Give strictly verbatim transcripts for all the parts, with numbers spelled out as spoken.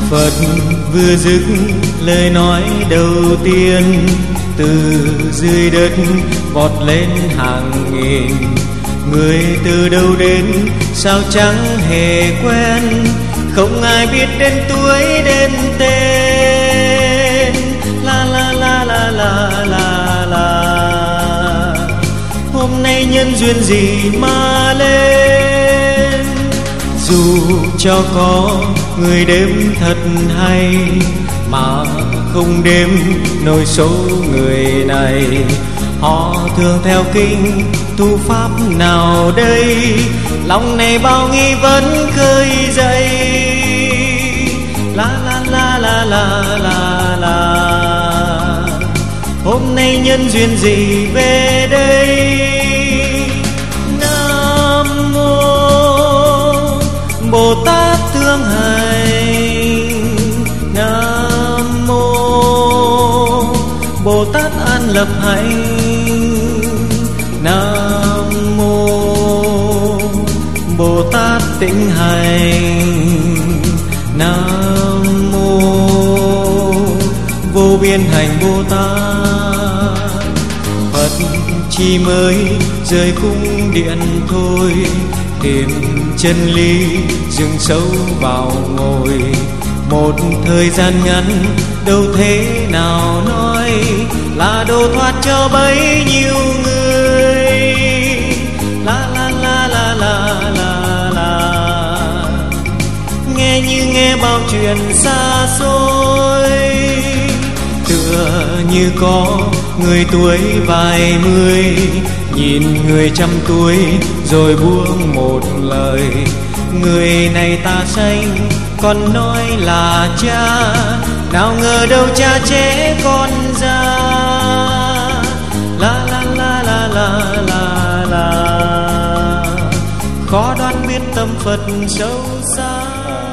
Phật vừa dứt lời nói đầu tiên, từ dưới đất vọt lên hàng nghìn người. Từ đâu đến sao chẳng hề quen, không ai biết đến tuổi đến tên. La la la la la la la. Hôm nay nhân duyên gì mà lên, dù cho có người đếm thật hay mà không đếm nổi số người này. Họ thường theo kinh tu pháp nào đây, lòng này bao nghi vấn khơi dậy. La la la la la la la. Hôm nay nhân duyên gì về đây. Nam mô Bồ Tát thương hành, Nam mô Bồ Tát an lập hạnh, Nam mô Bồ Tát tịnh hành, Nam mô vô biên hành Bồ Tát. Phật chỉ mới rời cung điện thôi, tìm chân lý dừng sâu vào ngồi. Một thời gian ngắn đâu thế nào nói là độ thoát cho bấy nhiêu người. La la la la la la la. Nghe như nghe bao chuyện xa xôi, tựa như có người tuổi vài mươi nhìn người trăm tuổi rồi buông một lời. Người này ta sanh còn nói là cha, nào ngờ đâu cha trẻ con ra. La la la la la la la. Khó đoán biết tâm Phật sâu xa.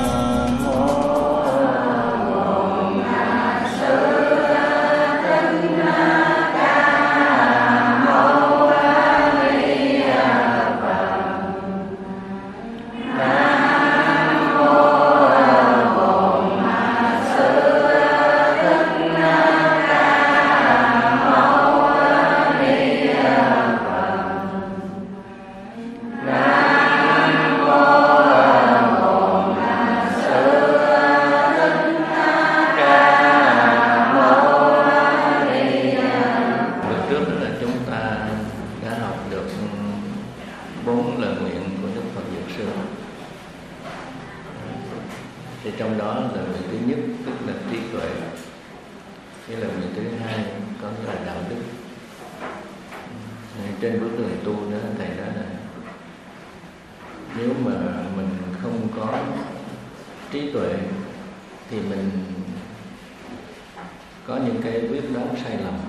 Thì trong đó là nguyện thứ nhất tức là trí tuệ, cái là nguyện thứ hai có là đạo đức. Trên bước đường tu đó thầy nói là nếu mà mình không có trí tuệ thì mình có những cái quyết đoán sai lầm.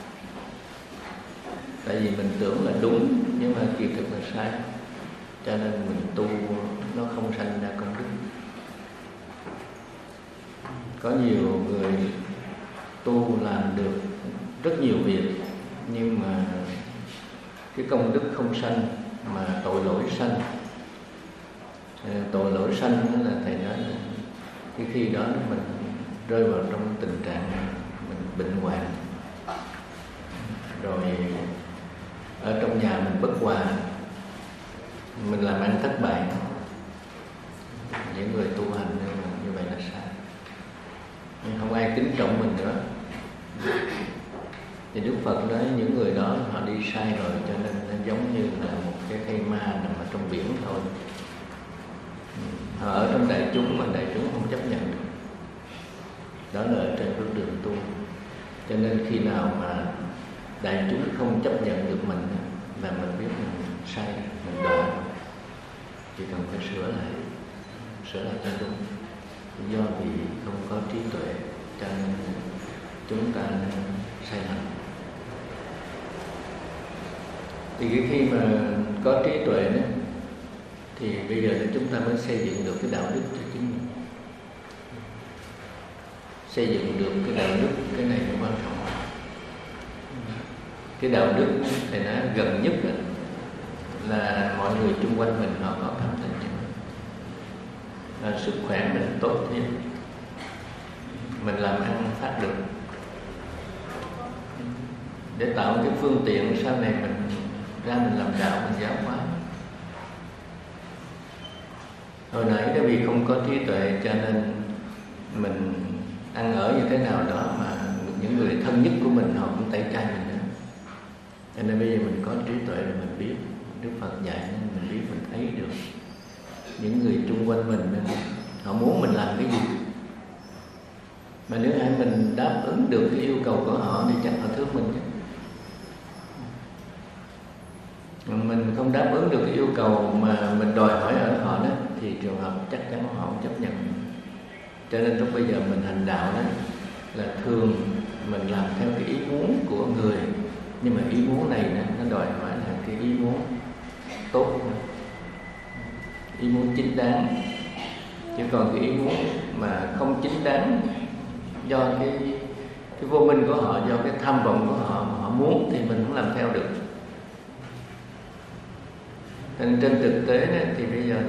Tại vì mình tưởng là đúng nhưng mà kỳ thực là sai, cho nên mình tu nó không sanh ra công đức. Có nhiều người tu làm được rất nhiều việc nhưng mà cái công đức không sanh mà tội lỗi sanh. Tội lỗi sanh đó là thầy nói là cái khi đó mình rơi vào trong tình trạng mình bệnh hoạn, rồi ở trong nhà mình bất hòa, mình làm ăn thất bại. Những người tu hành như vậy là sai, nhưng không ai kính trọng mình nữa. Thì Đức Phật nói những người đó họ đi sai rồi, cho nên nó giống như là một cái cây ma nằm ở trong biển thôi. Họ ở trong đại chúng mà đại chúng không chấp nhận được. Đó là ở trên bước đường tu. Cho nên khi nào mà đại chúng không chấp nhận được mình là mình biết mình sai, mình đọa, chỉ cần phải sửa lại, sửa lại cho đúng. Do vì không có trí tuệ cho nên chúng ta sai lầm. Thì cái khi mà có trí tuệ đó, thì bây giờ là chúng ta mới xây dựng được cái đạo đức cho chính mình. Xây dựng được cái đạo đức, cái này mới quan trọng. Cái đạo đức thầy nói gần nhất đó, là mọi người chung quanh mình họ có cảm tình cho mình, là sức khỏe mình tốt thêm, mình làm ăn phát được, để tạo cái phương tiện sau này mình ra mình làm đạo, mình giáo hóa. Hồi nãy đó vì không có trí tuệ cho nên mình ăn ở như thế nào đó mà những người thân nhất của mình họ cũng tẩy chay mình nữa. Cho nên bây giờ mình có trí tuệ rồi mình biết, Đức Phật dạy nên mình biết, mình thấy được những người chung quanh mình nên họ muốn mình làm cái gì. Mà nếu ai mình đáp ứng được cái yêu cầu của họ thì chắc họ thương mình chứ. Mình không đáp ứng được cái yêu cầu mà mình đòi hỏi ở họ đó thì trường hợp chắc chắn họ không chấp nhận. Cho nên lúc bây giờ mình hành đạo đó là thường mình làm theo cái ý muốn của người, nhưng mà ý muốn này nó đòi hỏi là cái ý muốn tốt, ý muốn chính đáng. Chứ còn cái ý muốn mà không chính đáng do cái cái vô minh của họ, do cái tham vọng của họ mà họ muốn thì mình không làm theo được. Nên trên thực tế đó, thì bây giờ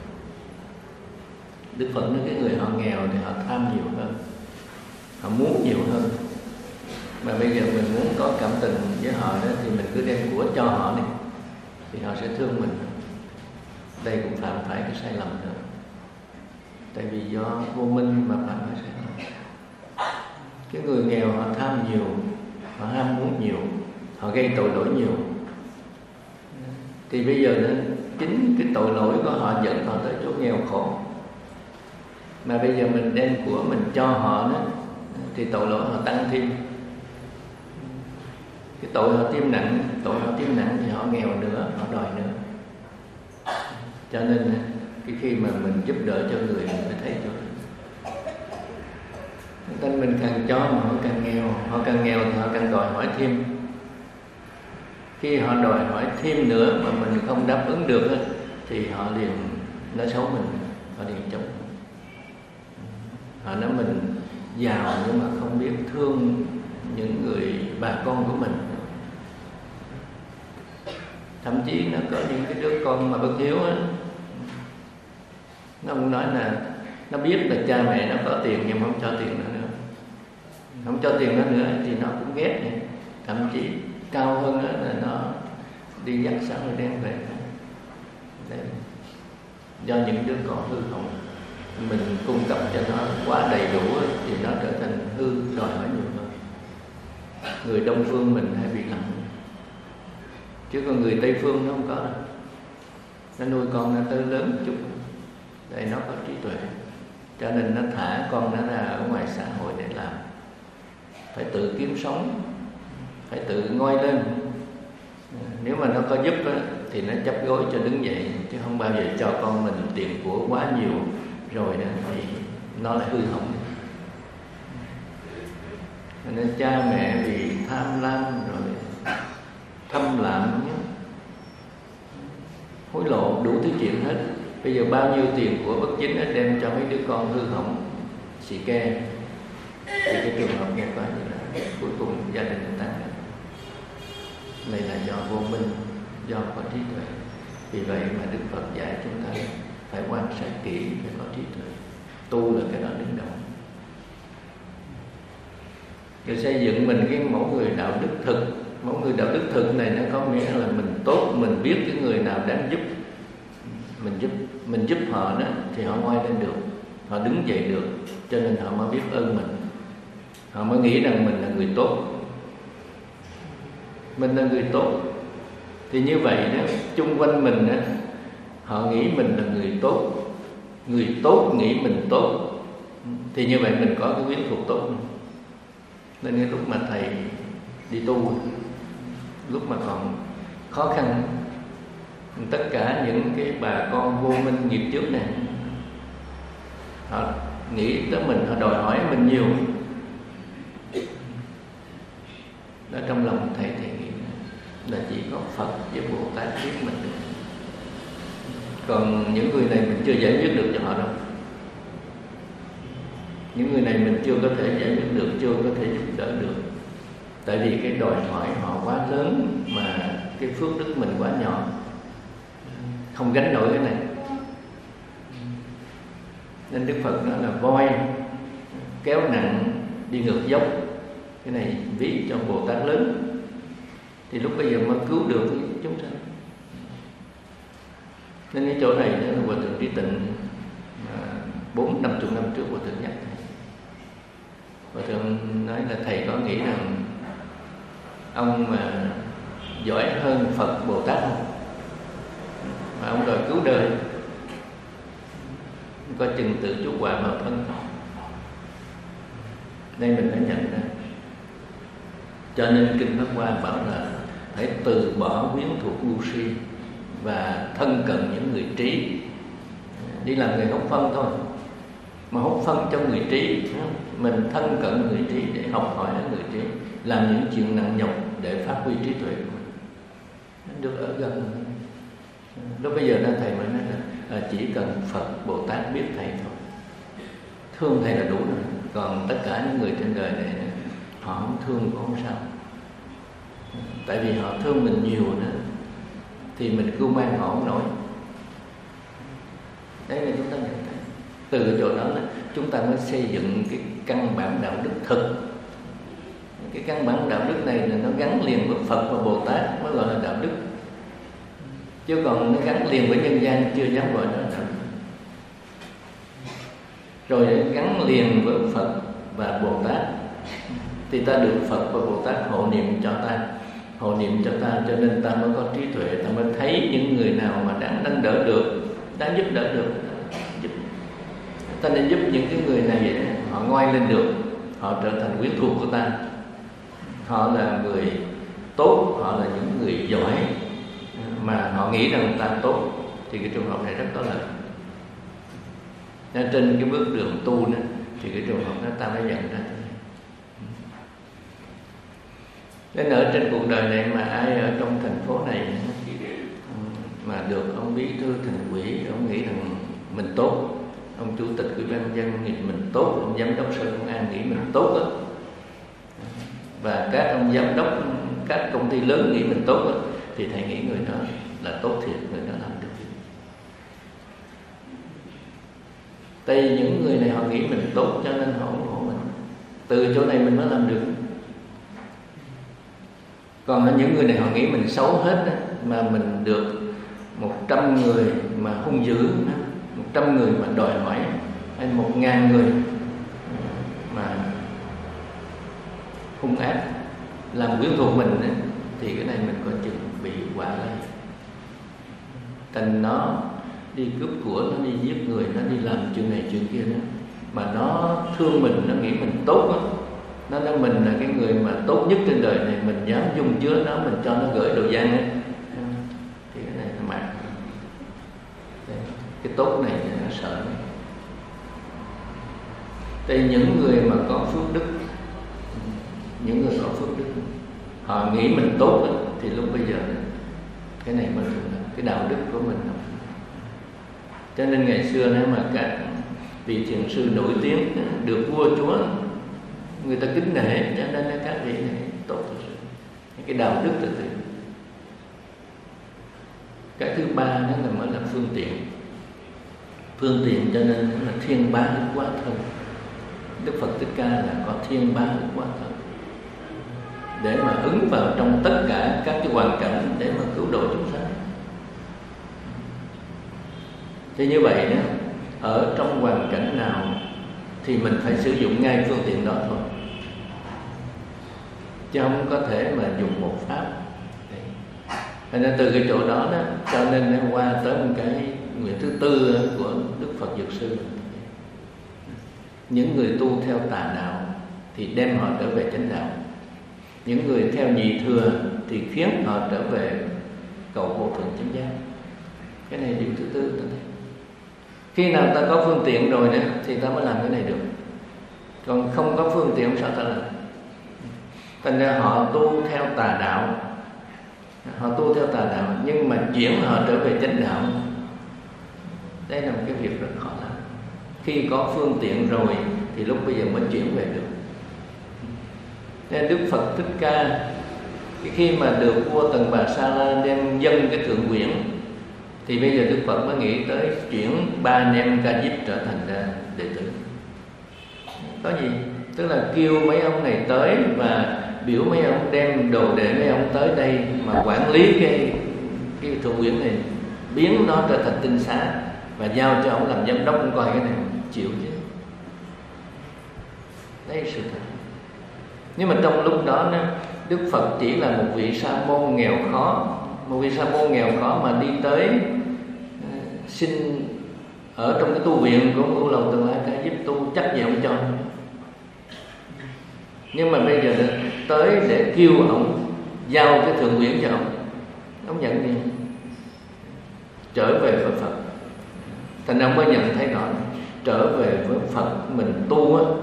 Đức Phật nói cái người họ nghèo thì họ tham nhiều hơn, họ muốn nhiều hơn. Mà bây giờ mình muốn có cảm tình với họ đó thì mình cứ đem của cho họ đi thì họ sẽ thương mình. Đây cũng phạm phải cái sai lầm nữa. Tại vì do vô minh mà phạm phải sai lầm. Cái người nghèo họ tham nhiều, họ ham muốn nhiều, họ gây tội lỗi nhiều. Thì bây giờ đó, chính cái tội lỗi của họ dẫn họ tới chỗ nghèo khổ. Mà bây giờ mình đem của mình cho họ đó thì tội lỗi họ tăng thêm. Cái tội họ thêm nặng, tội họ thêm nặng thì họ nghèo nữa, họ đòi nữa. Cho nên cái khi mà mình giúp đỡ cho người mình phải thấy chỗ đó. Nên mình càng cho mà họ càng nghèo, họ càng nghèo thì họ càng đòi hỏi thêm. Khi họ đòi hỏi thêm nữa mà mình không đáp ứng được thì họ liền nói xấu mình, họ liền chống. Họ nói mình giàu nhưng mà không biết thương những người bà con của mình. Thậm chí nó có những cái đứa con mà bất hiếu á, nó cũng nói là nó biết là cha mẹ nó có tiền nhưng mà không cho tiền nó nữa, không cho tiền nó nữa thì nó cũng ghét này. Thậm chí cao hơn đó là nó đi dắt sáng rồi đem về. Đấy. Do những đứa con hư hỏng mình cung cấp cho nó quá đầy đủ thì nó trở thành hư, đòi hỏi nhiều hơn. Người Đông phương mình hay bị lầm, chứ còn người Tây phương nó không có đâu. Nó nuôi con nó tới lớn một chút để nó có trí tuệ, cho nên nó thả con nó ra ở ngoài xã hội để làm, phải tự kiếm sống, phải tự ngoi lên. Nếu mà nó có giúp á, thì nó chấp gối cho đứng dậy, chứ không bao giờ cho con mình tiền của quá nhiều rồi đó thì nó lại hư hỏng. Nên cha mẹ vì tham lam rồi thâm lạm, hối lộ đủ thứ chuyện hết. Bây giờ bao nhiêu tiền của bất chính hết đem cho mấy đứa con hư hỏng xì ke, thì cái trường hợp nghe coi như là cuối cùng gia đình người ta này là do vô minh, do có trí tuệ. Vì vậy mà Đức Phật dạy chúng ta phải quan sát kỹ, phải có trí tuệ. Tu là cái đó đứng đầu. Rồi xây dựng mình cái mẫu người đạo đức thực. Mẫu người đạo đức thực này nó có nghĩa là mình tốt, mình biết cái người nào đáng giúp, mình giúp mình giúp họ đó thì họ ngoi lên được, họ đứng dậy được, cho nên họ mới biết ơn mình, họ mới nghĩ rằng mình là người tốt. Mình là người tốt thì như vậy đó, chung quanh mình đó, họ nghĩ mình là người tốt, người tốt nghĩ mình tốt, thì như vậy mình có cái quyến thuộc tốt. Nên cái lúc mà thầy đi tu, lúc mà còn khó khăn, tất cả những cái bà con vô minh nghiệp trước này, họ nghĩ tới mình, họ đòi hỏi mình nhiều. Đó, trong lòng thầy thầy nghĩ là chỉ có Phật với Bồ Tát biết mình được. Còn những người này mình chưa giải quyết được cho họ đâu. Những người này mình chưa có thể giải quyết được, chưa có thể giúp đỡ được. Tại vì cái đòi hỏi họ quá lớn mà cái phước đức mình quá nhỏ, không gánh nổi cái này. Nên Đức Phật nói là voi kéo nặng đi ngược dốc, cái này ví cho Bồ Tát lớn, thì lúc bây giờ mới cứu được chúng sanh. Nên cái chỗ này nữa là Hòa Thượng Trí Tịnh bốn năm chục năm trước Hòa Thượng nhắc thầy. Hòa Thượng nói là thầy có nghĩ rằng ông mà giỏi hơn Phật Bồ Tát không, mà ông đòi cứu đời, có chừng tự chuốc họa vào thân. Đây mình phải nhận ra. Cho nên Kinh Pháp Hoa bảo là phải từ bỏ quyến thuộc ngu si và thân cận những người trí. Đi làm người hốt phân thôi, mà hốt phân cho người trí, mình thân cận người trí để học hỏi ở người trí, làm những chuyện nặng nhọc để phát huy trí tuệ của mình, được ở gần. Lúc bây giờ đó thầy mới nói là chỉ cần Phật Bồ Tát biết thầy thôi, thương thầy là đủ rồi. Còn tất cả những người trên đời này họ không thương cũng không sao, tại vì họ thương mình nhiều nữa thì mình cưu mang họ không nổi. Đấy là chúng ta nhận thấy. Từ cái chỗ đó là chúng ta mới xây dựng cái căn bản đạo đức thực. Cái căn bản đạo đức này là nó gắn liền với Phật và Bồ Tát mới gọi là đạo đức, chứ còn nó gắn liền với nhân gian chưa dám gọi nó là đạo đức. Rồi gắn liền với Phật và Bồ Tát thì ta được Phật và Bồ Tát hộ niệm cho ta, hộ niệm cho ta, cho nên ta mới có trí tuệ, ta mới thấy những người nào mà đáng nâng đỡ được, đáng giúp đỡ được, giúp. Ta nên giúp những cái người này họ ngoai lên được, họ trở thành quyến thuộc của ta, họ là người tốt, họ là những người giỏi mà họ nghĩ rằng ta tốt, thì cái trường hợp này rất có lợi. Nên trên cái bước đường tu nữa, thì cái trường hợp đó ta mới nhận ra. Nên ở trên cuộc đời này mà ai ở trong thành phố này mà được ông bí thư thành ủy, ông nghĩ rằng mình tốt, ông chủ tịch ủy ban nhân dân nghĩ mình tốt, ông giám đốc sở công an nghĩ mình tốt đó, và các ông giám đốc các công ty lớn nghĩ mình tốt đó, thì thầy nghĩ người đó là tốt thiệt, người đó làm được. Tại vì những người này họ nghĩ mình tốt cho nên họ ủng hộ mình, từ chỗ này mình mới làm được. Còn những người này họ nghĩ mình xấu hết đó, mà mình được một trăm người mà hung dữ, một trăm người mà đòi hỏi, hay một ngàn người mà hung ác làm quyến thuộc mình đó, thì cái này mình có chừng bị quả lây. Thành nó đi cướp của, nó đi giết người, nó đi làm chuyện này chuyện kia đó, mà nó thương mình, nó nghĩ mình tốt đó. Nó nói mình là cái người mà tốt nhất trên đời này, mình dám dung chứa nó, mình cho nó gửi đồ gian ấy. Thì cái này là mạng. Cái tốt này nó sợ này. Tại những người mà có phước đức, những người có phước đức, họ nghĩ mình tốt đó, thì lúc bây giờ cái này mới là cái đạo đức của mình. Cho nên ngày xưa nếu mà các vị thiền sư nổi tiếng được vua chúa người ta kính nể, cho nên là các vị này tốt thực sự. Cái đạo đức thực sự. Cái thứ ba đó là mới là phương tiện. Phương tiện cho nên là thiên bá đức quá thân. Đức Phật Thích Ca là có thiên bá đức quá thân, để mà ứng vào trong tất cả các cái hoàn cảnh để mà cứu độ chúng sanh. Thì như vậy đó, ở trong hoàn cảnh nào thì mình phải sử dụng ngay phương tiện đó thôi, chứ không có thể mà dùng một pháp. Thế nên từ cái chỗ đó đó, cho nên nó qua tới một cái nguyện thứ tư của Đức Phật Dược Sư. Những người tu theo tà đạo thì đem họ trở về chánh đạo. Những người theo nhị thừa thì khiến họ trở về cầu vô thượng chánh giác. Cái này điều thứ tư ta thấy. Khi nào ta có phương tiện rồi đó, thì ta mới làm cái này được. Còn không có phương tiện sao ta làm? Thành ra họ tu theo tà đạo, họ tu theo tà đạo, nhưng mà chuyển họ trở về chánh đạo, đây là một cái việc rất khó làm. Khi có phương tiện rồi thì lúc bây giờ mới chuyển về được. Nên Đức Phật Thích Ca khi mà được vua Tần Bà Sa La đem dâng cái thượng quyển, thì bây giờ Đức Phật mới nghĩ tới chuyển ba anh em Ca Diếp trở thành ra đệ tử. Có gì? Tức là kêu mấy ông này tới và biểu mấy ông đem đồ để mấy ông tới đây mà quản lý cái cái thượng uyển này, biến nó trở thành tinh xá và giao cho ông làm giám đốc. Ông coi cái này chịu chứ? Đấy sự thật. Nhưng mà trong lúc đó Đức Phật chỉ là một vị sa môn nghèo khó, một vị sa môn nghèo khó mà đi tới uh, xin ở trong cái tu viện của Ngũ Lầu Tường La Ca giúp tu, chắc gì ông cho. Nhưng mà bây giờ tới để kêu ông giao cái thượng uyển cho ông, ông nhận gì? Trở về với Phật. Thành ông mới nhận thấy rõ trở về với Phật mình tu á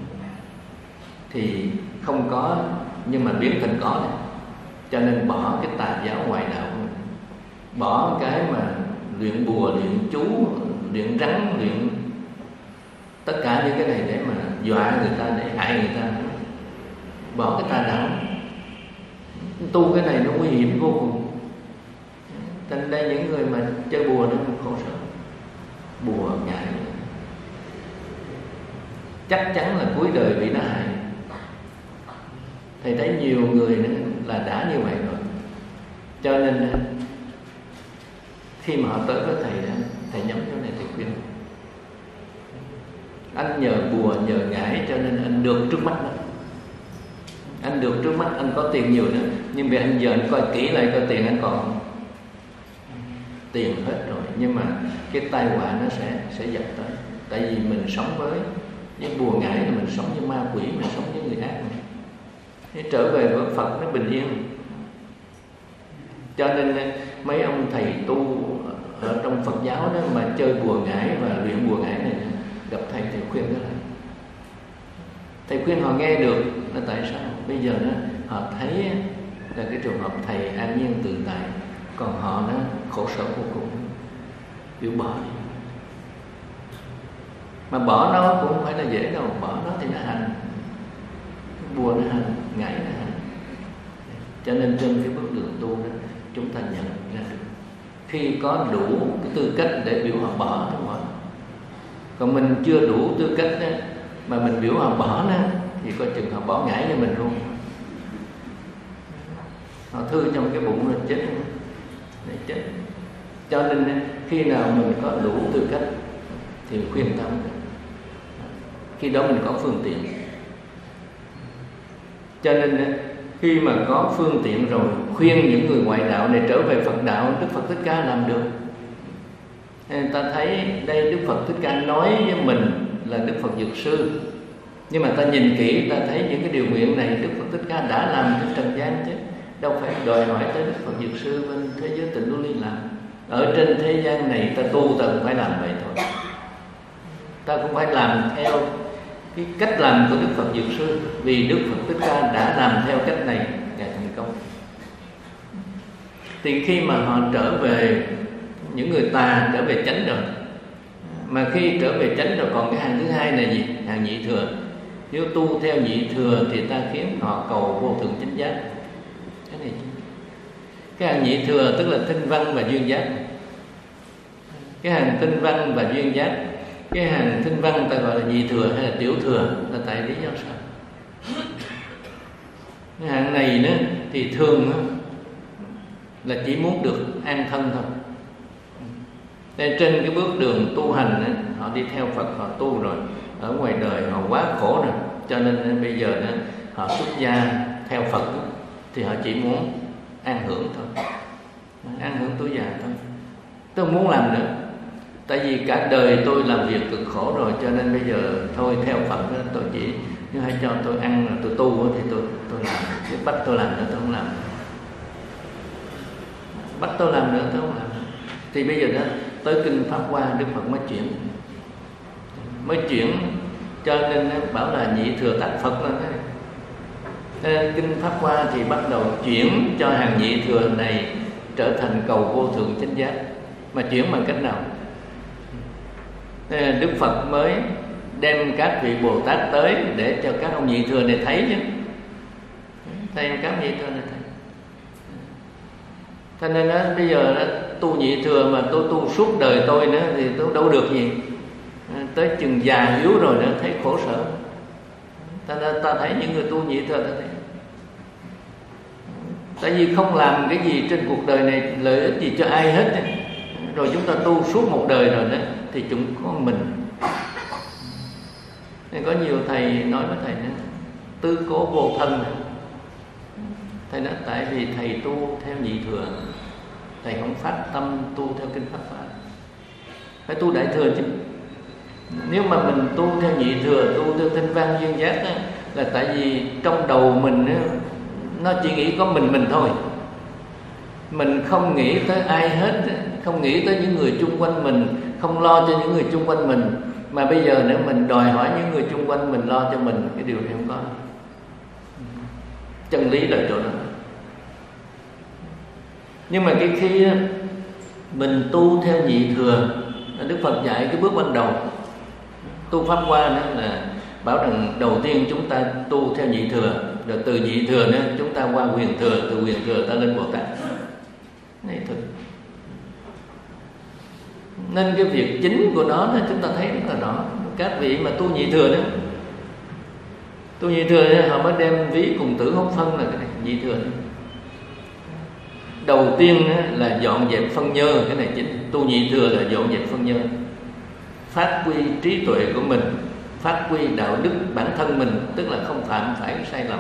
thì không có, nhưng mà biến thành có này. Cho nên bỏ cái tà giáo ngoại đạo của mình, bỏ cái mà luyện bùa, luyện chú, luyện rắn, luyện tất cả những cái này để mà dọa người ta, để hại người ta. Bỏ cái tà đạo. Tu cái này nó nguy hiểm vô cùng. Thành đây những người mà chơi bùa nó khổ sở. Bùa ngại chắc chắn là cuối đời bị nó hại. Thầy thấy nhiều người nữa là đã như vậy rồi. Cho nên khi mà họ tới với thầy đó, thầy nhắm chỗ này thầy khuyên: anh nhờ bùa, nhờ ngải cho nên anh được trước mắt đó. Anh được trước mắt, anh có tiền nhiều nữa. Nhưng vì anh giờ anh coi kỹ lại coi tiền anh còn không? Tiền hết rồi. Nhưng mà cái tai họa nó sẽ sẽ dập tới. Tại vì mình sống với với bùa ngải là mình sống với ma quỷ, mình sống với người ác này. Thế trở về với Phật nó bình yên. Cho nên mấy ông thầy tu ở trong Phật giáo đó mà chơi bùa ngải và luyện bùa ngải này, gặp thầy thầy khuyên đó là thầy khuyên họ nghe được là tại sao bây giờ đó họ thấy là cái trường hợp thầy an nhiên tự tại, còn họ nó khổ sở vô cùng, biểu bỏ đi. Mà bỏ nó cũng không phải là dễ đâu. Bỏ nó thì nó hành, bùa nó hành, ngải nó hành. Cho nên trên cái bước đường tu đó chúng ta nhận ra được khi có đủ cái tư cách để biểu họ bỏ nó bỏ. Còn mình chưa đủ tư cách đó, mà mình biểu họ bỏ nó thì coi chừng họ bỏ ngải cho mình luôn. Họ thư trong cái bụng rồi chết để chết. Cho nên khi nào mình có đủ tư cách thì khuyên tâm, khi đó mình có phương tiện. Cho nên khi mà có phương tiện rồi, khuyên những người ngoại đạo này trở về Phật đạo, Đức Phật Thích Ca làm được. Người ta thấy đây Đức Phật Thích Ca nói với mình là Đức Phật Dược Sư, nhưng mà ta nhìn kỹ ta thấy những cái điều nguyện này Đức Phật Thích Ca đã làm trên trần gian chứ, đâu phải đòi hỏi tới Đức Phật Dược Sư bên thế giới Tịnh Lưu Ly làm. Ở trên thế gian này ta tu ta cũng phải làm vậy thôi. Ta cũng phải làm theo cái cách làm của Đức Phật Dược Sư, vì Đức Phật Thích Ca đã làm theo cách này, Ngài thành công. Thì khi mà họ trở về, những người tà trở về chánh rồi, mà khi trở về chánh rồi còn cái hàng thứ hai là gì? Hàng nhị thừa. Nếu tu theo nhị thừa thì ta khiến họ cầu vô thượng chánh giác. Cái này cái hàng nhị thừa tức là tinh văn và duyên giác. Cái hàng tinh văn và duyên giác, cái hàng tinh văn ta gọi là nhị thừa hay là tiểu thừa là tại lý do sao? Cái hàng này nữa thì thường là chỉ muốn được an thân thôi. Nên trên cái bước đường tu hành ấy, họ đi theo Phật, họ tu rồi, ở ngoài đời họ quá khổ rồi, cho nên bây giờ ấy, họ xuất gia theo Phật ấy, thì họ chỉ muốn an hưởng thôi, an hưởng tuổi già thôi. Tôi không muốn làm nữa, tại vì cả đời tôi làm việc cực khổ rồi, cho nên bây giờ thôi theo Phật ấy, tôi chỉ nếu hãy cho tôi ăn rồi tôi tu ấy, thì tôi tôi làm, chứ bắt tôi làm nữa tôi không làm, bắt tôi làm nữa tôi không làm. Thì bây giờ đó tới kinh Pháp Hoa Đức Phật mới chuyển mới chuyển cho nên bảo là nhị thừa tác Phật lên đấy. Nên kinh Pháp Hoa thì bắt đầu chuyển cho hàng nhị thừa này trở thành cầu vô thượng chánh giác. Mà chuyển bằng cách nào? Nên Đức Phật mới đem các vị Bồ Tát tới để cho các ông nhị thừa này thấy chứ, thấy các nhị thừa này thấy. Cho nên đó, bây giờ đó, tu nhị thừa mà tôi tu suốt đời tôi nữa thì tôi đâu được gì. Tới chừng già yếu rồi nữa thấy khổ sở. Ta, ta thấy những người tu nhị thừa ta thấy. Tại vì không làm cái gì trên cuộc đời này lợi ích gì cho ai hết. Rồi chúng ta tu suốt một đời rồi đó thì chúng có mình. Nên có nhiều thầy nói với thầy nữa, tư cố vô thân. Thầy nói tại vì thầy tu theo nhị thừa, thầy không phát tâm tu theo kinh Pháp Hoa, phải tu đại thừa chứ. Nếu mà mình tu theo nhị thừa, tu theo tinh văn duyên giác đó, là tại vì trong đầu mình đó, nó chỉ nghĩ có mình mình thôi. Mình không nghĩ tới ai hết, không nghĩ tới những người chung quanh mình, không lo cho những người chung quanh mình. Mà bây giờ nếu mình đòi hỏi những người chung quanh mình lo cho mình, cái điều này không có. Chân lý là chỗ đó. Nhưng mà cái khi mình tu theo nhị thừa, Đức Phật dạy cái bước ban đầu tu Pháp Hoa đó là bảo rằng đầu tiên chúng ta tu theo nhị thừa, rồi từ nhị thừa nữa chúng ta qua huyền thừa, từ huyền thừa ta lên Bồ Tát. Này thực. Nên cái việc chính của nó, đó chúng ta thấy rất là rõ. Các vị mà tu nhị thừa đó, tu nhị thừa đó, họ mới đem ví cùng tử hốt phân là cái này, nhị thừa đó. Đầu tiên đó là dọn dẹp phân nhơ, cái này chính. Tu nhị thừa là dọn dẹp phân nhơ, phát huy trí tuệ của mình, phát huy đạo đức bản thân mình, tức là không phạm phải cái sai lầm.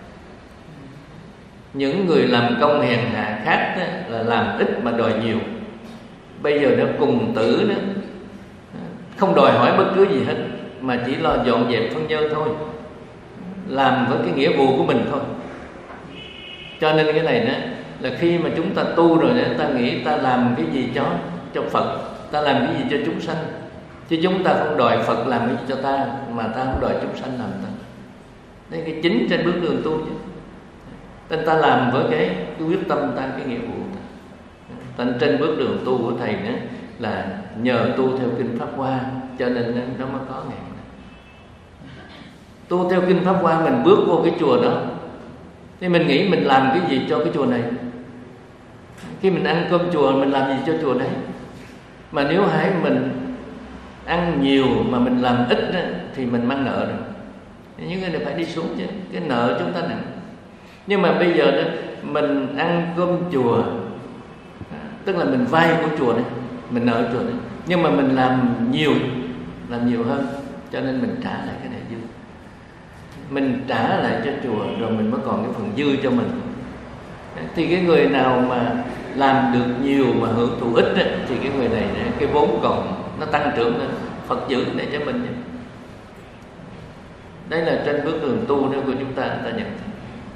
Những người làm công hèn hạ khác đó, là làm ít mà đòi nhiều. Bây giờ nó cùng tử đó, không đòi hỏi bất cứ gì hết, mà chỉ lo dọn dẹp phân nhơ thôi, làm với cái nghĩa vụ của mình thôi. Cho nên cái này đó là khi mà chúng ta tu rồi đó, ta nghĩ ta làm cái gì cho cho Phật, ta làm cái gì cho chúng sanh, chứ chúng ta không đòi Phật làm cái gì cho ta, mà ta không đòi chúng sanh làm ta. Đây cái chính trên bước đường tu chứ. Nên ta làm với cái, cái quyết tâm ta, cái nghĩa vụ ta. Nên trên bước đường tu của thầy nữa là nhờ tu theo kinh Pháp Hoa, cho nên nó mới có ngày tu theo kinh Pháp Hoa. Mình bước vô cái chùa đó thì mình nghĩ mình làm cái gì cho cái chùa này. Khi mình ăn cơm chùa, mình làm gì cho chùa đấy. Mà nếu hãy mình ăn nhiều mà mình làm ít đó, thì mình mang nợ rồi. Những người này phải đi xuống chứ, cái nợ chúng ta nặng. Nhưng mà bây giờ đó mình ăn cơm chùa, tức là mình vay của chùa đấy, mình nợ chùa đấy, nhưng mà mình làm nhiều, làm nhiều hơn, cho nên mình trả lại cái này dư. Mình trả lại cho chùa rồi mình mới còn cái phần dư cho mình. Thì cái người nào mà làm được nhiều mà hưởng thụ ít ấy, thì cái người này cái vốn còn nó tăng trưởng lên, Phật giữ để cho mình. Đấy là trên bước đường tu của chúng ta, ta nhận thấy.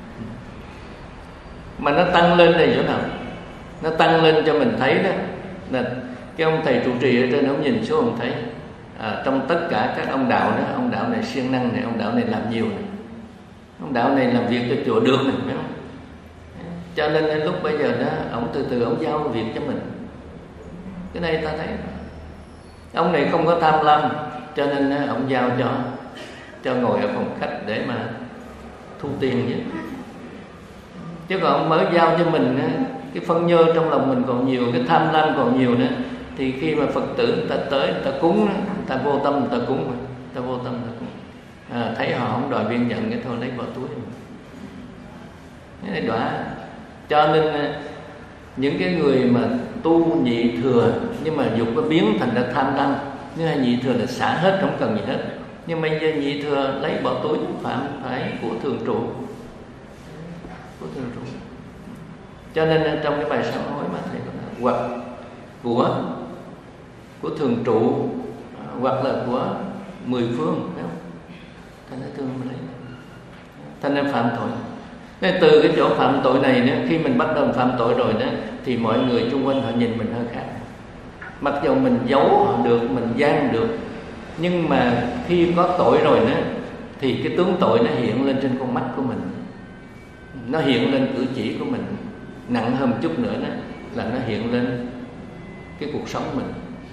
Mà nó tăng lên này chỗ nào? Nó tăng lên cho mình thấy đó là cái ông thầy trụ trì ở trên, ông nhìn xuống ông thấy à, trong tất cả các ông đạo đó, ông đạo này siêng năng này, ông đạo này làm nhiều này, ông đạo này làm việc cho chùa được này, phải không? Cho nên đến lúc bây giờ đó, ông từ từ ông giao việc cho mình. Cái này ta thấy ông này không có tham lam, cho nên ông giao cho cho ngồi ở phòng khách để mà thu tiền vậy. Chứ còn ông mới giao cho mình cái phân nhơ trong lòng mình còn nhiều, cái tham lam còn nhiều nữa, thì khi mà Phật tử người ta tới, người ta cúng, người ta vô tâm, người ta cúng, người ta vô tâm, người ta cúng. À, thấy họ không đòi viên nhận cái thôi lấy bỏ túi. Cái này đọa. Cho nên những cái người mà tu nhị thừa nhưng mà dục nó biến thành ra tham lam, nhưng mà nhị thừa là xả hết, không cần gì hết. Nhưng mà giờ nhị thừa lấy bỏ túi phạm phải của thường trụ, của thường trụ. Cho nên trong cái bài sám hối mà thầy nói hoặc của của thường trụ, hoặc là của mười phương, phải không? Thành ra thương mà lấy, thành ra phạm tội. Nên từ cái chỗ phạm tội này nữa, khi mình bắt đầu phạm tội rồi đó, thì mọi người xung quanh họ nhìn mình hơi khác. Mặc dù mình giấu họ được, mình gian được, nhưng mà khi có tội rồi đó, thì cái tướng tội nó hiện lên trên con mắt của mình, nó hiện lên cử chỉ của mình. Nặng hơn một chút nữa đó là nó hiện lên cái cuộc sống mình.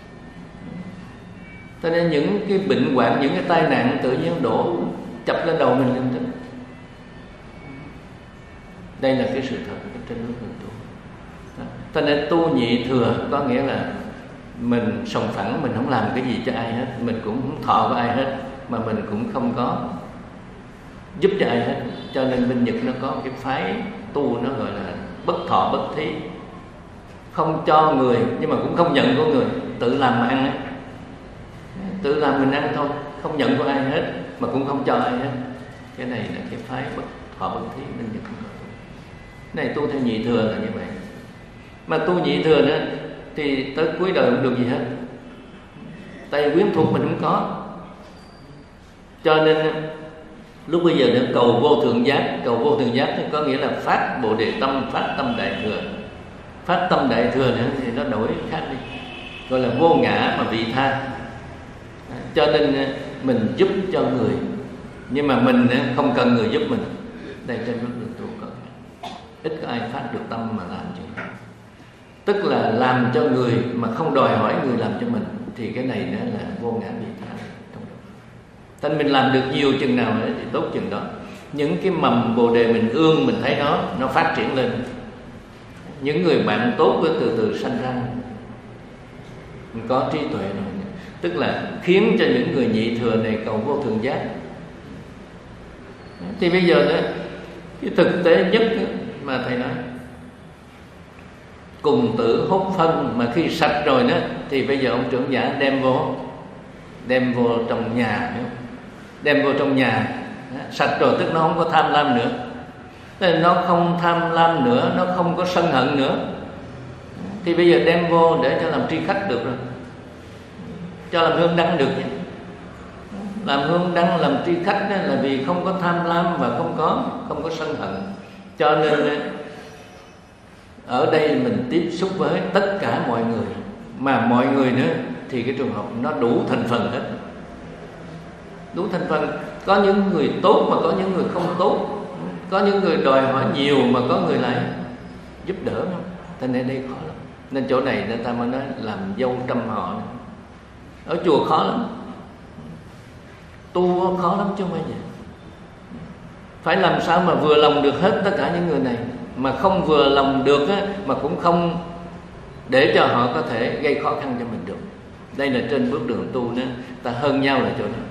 Cho nên những cái bệnh hoạn, những cái tai nạn tự nhiên đổ chập lên đầu mình liên tục. Đây là cái sự thật trên bước đường tu. Cho nên tu nhị thừa có nghĩa là mình sòng phẳng, mình không làm cái gì cho ai hết, mình cũng không thọ với ai hết, mà mình cũng không có giúp cho ai hết. Cho nên bên Nhật nó có cái phái tu nó gọi là bất thọ bất thí, không cho người nhưng mà cũng không nhận của người, tự làm mà ăn ấy. Tự làm mình ăn thôi, không nhận của ai hết mà cũng không cho ai hết. Cái này là cái phái bất thọ bất thí bên Nhật. Cái này tu theo nhị thừa là như vậy. Mà tu nhị thừa nữa thì tới cuối đời không được gì hết, tại vì quyến thuộc mình không có. Cho nên lúc bây giờ nữa cầu vô thượng giác, cầu vô thượng giác thì có nghĩa là phát bồ đề tâm, phát tâm đại thừa. Phát tâm đại thừa nữa thì nó đổi khác đi, gọi là vô ngã mà vị tha. Cho nên mình giúp cho người, nhưng mà mình không cần người giúp mình. Đây trên bước đường tu có ít có ai phát được tâm mà làm chuyện đó. Tức là làm cho người mà không đòi hỏi người làm cho mình, thì cái này nữa là vô ngã vị tha. Thành mình làm được nhiều chừng nào nữa thì tốt chừng đó. Những cái mầm bồ đề mình ương, mình thấy nó nó phát triển lên. Những người bạn tốt với từ từ sanh ra, mình có trí tuệ rồi, tức là khiến cho những người nhị thừa này cầu vô thượng giác. Thì bây giờ đó, cái thực tế nhất mà thầy nói, cùng tử hốt phân, mà khi sạch rồi đó thì bây giờ ông trưởng giả đem vô, đem vô trong nhà, đem vô trong nhà sạch rồi, tức nó không có tham lam nữa. Nên nó không tham lam nữa, nó không có sân hận nữa, thì bây giờ đem vô để cho làm tri khách được rồi, cho làm hương đăng được. Làm hương đăng, làm tri khách là vì không có tham lam và không có không có sân hận. Cho nên ở đây mình tiếp xúc với tất cả mọi người, mà mọi người nữa thì cái trường hợp nó đủ thành phần hết, đủ thành phần. Có những người tốt mà có những người không tốt, có những người đòi hỏi nhiều mà có người lại giúp đỡ. Thế nên đây khó lắm. Nên chỗ này người ta mới nói làm dâu trăm họ. Ở chùa khó lắm, tu khó lắm chứ không phải vậy. Phải làm sao mà vừa lòng được hết tất cả những người này, mà không vừa lòng được á, mà cũng không để cho họ có thể gây khó khăn cho mình được. Đây là trên bước đường tu nữa, ta hơn nhau là chỗ đó.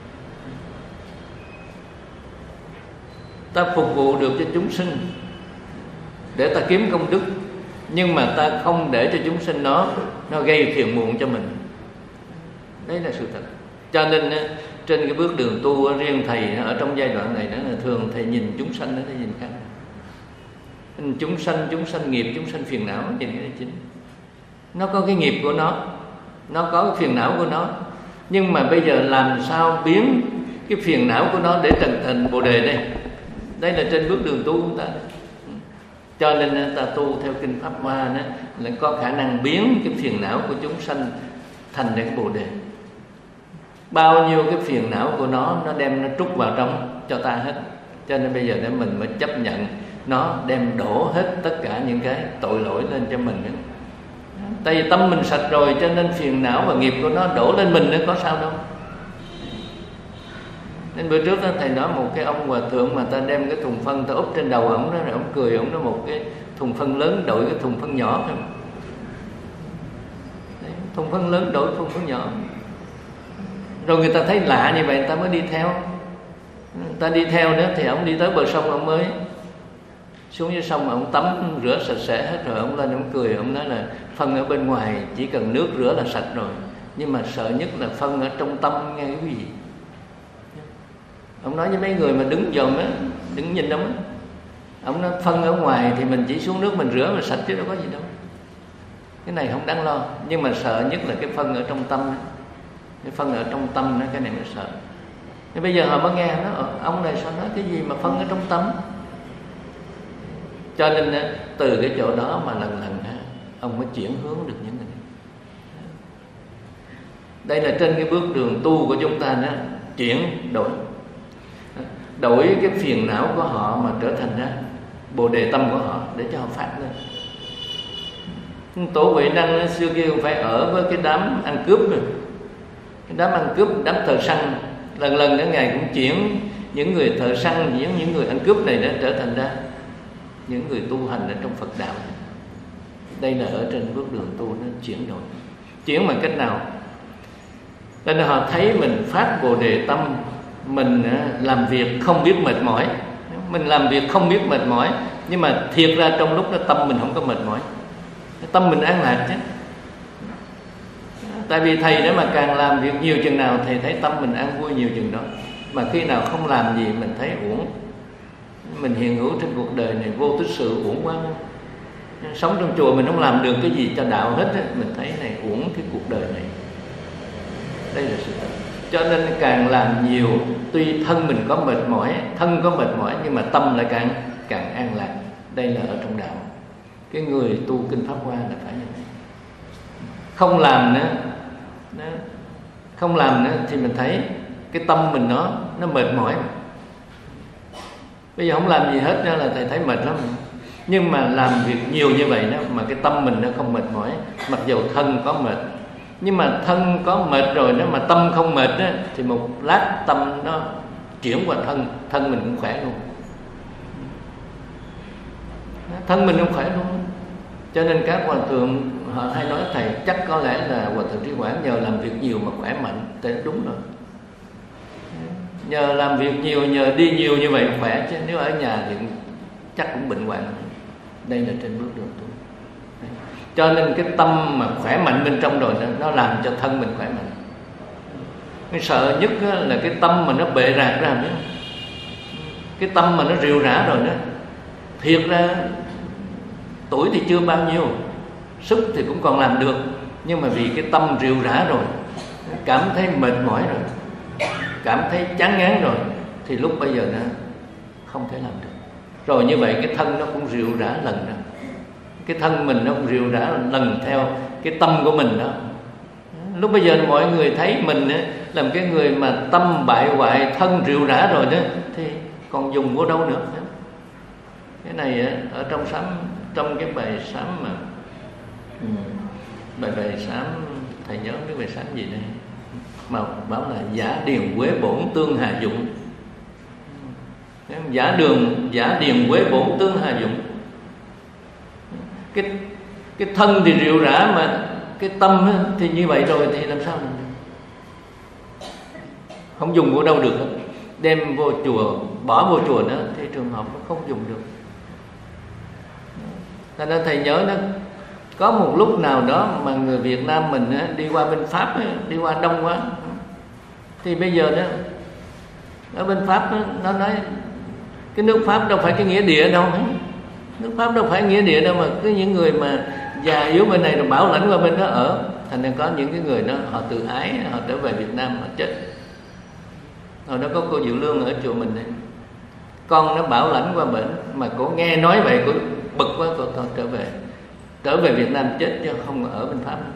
Ta phục vụ được cho chúng sinh để ta kiếm công đức, nhưng mà ta không để cho chúng sinh nó nó gây phiền muộn cho mình. Đấy là sự thật. Cho nên trên cái bước đường tu riêng thầy ở trong giai đoạn này đó là thường thầy nhìn chúng sanh nó thầy nhìn khác. Chúng sanh, chúng sanh nghiệp, chúng sanh phiền não, nhìn cái này chính. Nó có cái nghiệp của nó, nó có cái phiền não của nó, nhưng mà bây giờ làm sao biến cái phiền não của nó để thành thành bồ đề đây. Đây là trên bước đường tu của ta. Cho nên ta tu theo kinh Pháp Hoa đó, là có khả năng biến cái phiền não của chúng sanh thành cái bồ đề. Bao nhiêu cái phiền não của nó, nó đem nó trút vào trong cho ta hết. Cho nên bây giờ để mình mới chấp nhận nó đem đổ hết tất cả những cái tội lỗi lên cho mình nữa. Tại vì tâm mình sạch rồi, cho nên phiền não và nghiệp của nó đổ lên mình nữa, có sao đâu. Nên bữa trước đó, thầy nói một cái ông hòa thượng mà ta đem cái thùng phân ta úp trên đầu ổng đó, rồi ổng cười, ổng nói một cái thùng phân lớn đổi cái thùng phân nhỏ thôi. Đấy, thùng phân lớn đổi thùng phân nhỏ. Rồi người ta thấy lạ như vậy, người ta mới đi theo. Người ta đi theo nữa thì ổng đi tới bờ sông, ổng mới xuống dưới sông, ổng tắm rửa sạch sẽ hết rồi, ổng lên ổng cười, ổng nói là phân ở bên ngoài chỉ cần nước rửa là sạch rồi, nhưng mà sợ nhất là phân ở trong tâm nghe cái gì. Ông nói với mấy người mà đứng dòm á, đứng nhìn ông á, ông nói phân ở ngoài thì mình chỉ xuống nước mình rửa là sạch chứ đâu có gì đâu, cái này không đáng lo. Nhưng mà sợ nhất là cái phân ở trong tâm đó. Cái phân ở trong tâm đó, cái này mới sợ. Thì bây giờ họ mới nghe nó, ông này sao nói cái gì mà phân ở trong tâm. Cho nên từ cái chỗ đó mà lần lần ông mới chuyển hướng được những người này. Đây là trên cái bước đường tu của chúng ta đó, chuyển đổi đổi cái phiền não của họ mà trở thành ra bồ đề tâm của họ để cho họ phát lên. Tổ Huệ Năng xưa kia phải ở với cái đám ăn cướp rồi, cái đám ăn cướp, đám thợ săn. Lần lần đó Ngài cũng chuyển những người thợ săn, những những người ăn cướp này đã trở thành ra những người tu hành ở trong Phật đạo. Đây là ở trên bước đường tu nó chuyển đổi. Chuyển bằng cách nào? Nên là họ thấy mình phát bồ đề tâm mình làm việc không biết mệt mỏi, mình làm việc không biết mệt mỏi, nhưng mà thiệt ra trong lúc đó tâm mình không có mệt mỏi, tâm mình an lạc chứ. Tại vì thầy nếu mà càng làm việc nhiều chừng nào thầy thấy tâm mình an vui nhiều chừng đó. Mà khi nào không làm gì mình thấy uổng. Mình hiện hữu trên cuộc đời này vô tích sự uổng quá. Sống trong chùa mình không làm được cái gì cho đạo hết á, mình thấy này uổng cái cuộc đời này. Đây là sự thật. Cho nên càng làm nhiều, tuy thân mình có mệt mỏi, thân có mệt mỏi, nhưng mà tâm lại càng càng an lạc. Đây là ở trong đạo. Cái người tu kinh Pháp Hoa là phải như thế. Không làm nữa, không làm nữa thì mình thấy cái tâm mình nó nó mệt mỏi. Bây giờ không làm gì hết đó là thầy thấy mệt lắm. Nhưng mà làm việc nhiều như vậy đó mà cái tâm mình nó không mệt mỏi, mặc dù thân có mệt, nhưng mà thân có mệt rồi đó mà tâm không mệt đó, thì một lát tâm nó chuyển qua thân, thân mình cũng khỏe luôn. Thân mình cũng khỏe luôn. Cho nên các hòa thượng họ hay nói thầy chắc có lẽ là hòa thượng Trí Quảng nhờ làm việc nhiều mà khỏe mạnh. Thế đúng rồi. Nhờ làm việc nhiều, nhờ đi nhiều như vậy khỏe, chứ nếu ở nhà thì chắc cũng bệnh hoạn. Đây là trên bước đường tu. Cho nên cái tâm mà khỏe mạnh bên trong rồi đó, nó làm cho thân mình khỏe mạnh. Cái sợ nhất là cái tâm mà nó bệ rạc ra, cái tâm mà nó rìu rã rồi đó. Thiệt ra tuổi thì chưa bao nhiêu, sức thì cũng còn làm được, nhưng mà vì cái tâm rìu rã rồi, cảm thấy mệt mỏi rồi, cảm thấy chán ngán rồi, thì lúc bây giờ nó không thể làm được. Rồi như vậy cái thân nó cũng rìu rã lần ra. Cái thân mình nó cũng rìu rã lần theo cái tâm của mình đó. Lúc bây giờ mọi người thấy mình làm cái người mà tâm bại hoại, thân rìu rã rồi đó, thì còn dùng của đâu nữa. Cái này ở trong sám, trong cái bài sám mà ừ, bài bài sám thầy nhớ cái bài sám gì đây mà bảo là giả điền quế bổn tương hà dụng. Giả đường giả điền quế bổn tương hà dụng. Cái cái thân thì rượu rã mà cái tâm thì như vậy rồi thì làm sao làm được? Không dùng của đâu được. Đem vô chùa, bỏ vô chùa nữa thì trường hợp nó không dùng được. Cho nên thầy nhớ đó, có một lúc nào đó mà người Việt Nam mình đi qua bên Pháp, đi qua đông quá, thì bây giờ đó ở bên Pháp nó nói cái nước Pháp đâu phải cái nghĩa địa đâu, nước Pháp đâu phải nghĩa địa đâu, mà cứ những người mà già yếu bên này rồi bảo lãnh qua bên đó ở. Thành ra có những cái người đó họ tự ái, họ trở về Việt Nam họ chết. Hồi đó có cô Diệu Lương ở chùa mình này, con nó bảo lãnh qua bển mà cô nghe nói vậy cô bực quá, cô thôi trở về trở về Việt Nam chết chứ không ở bên Pháp nữa.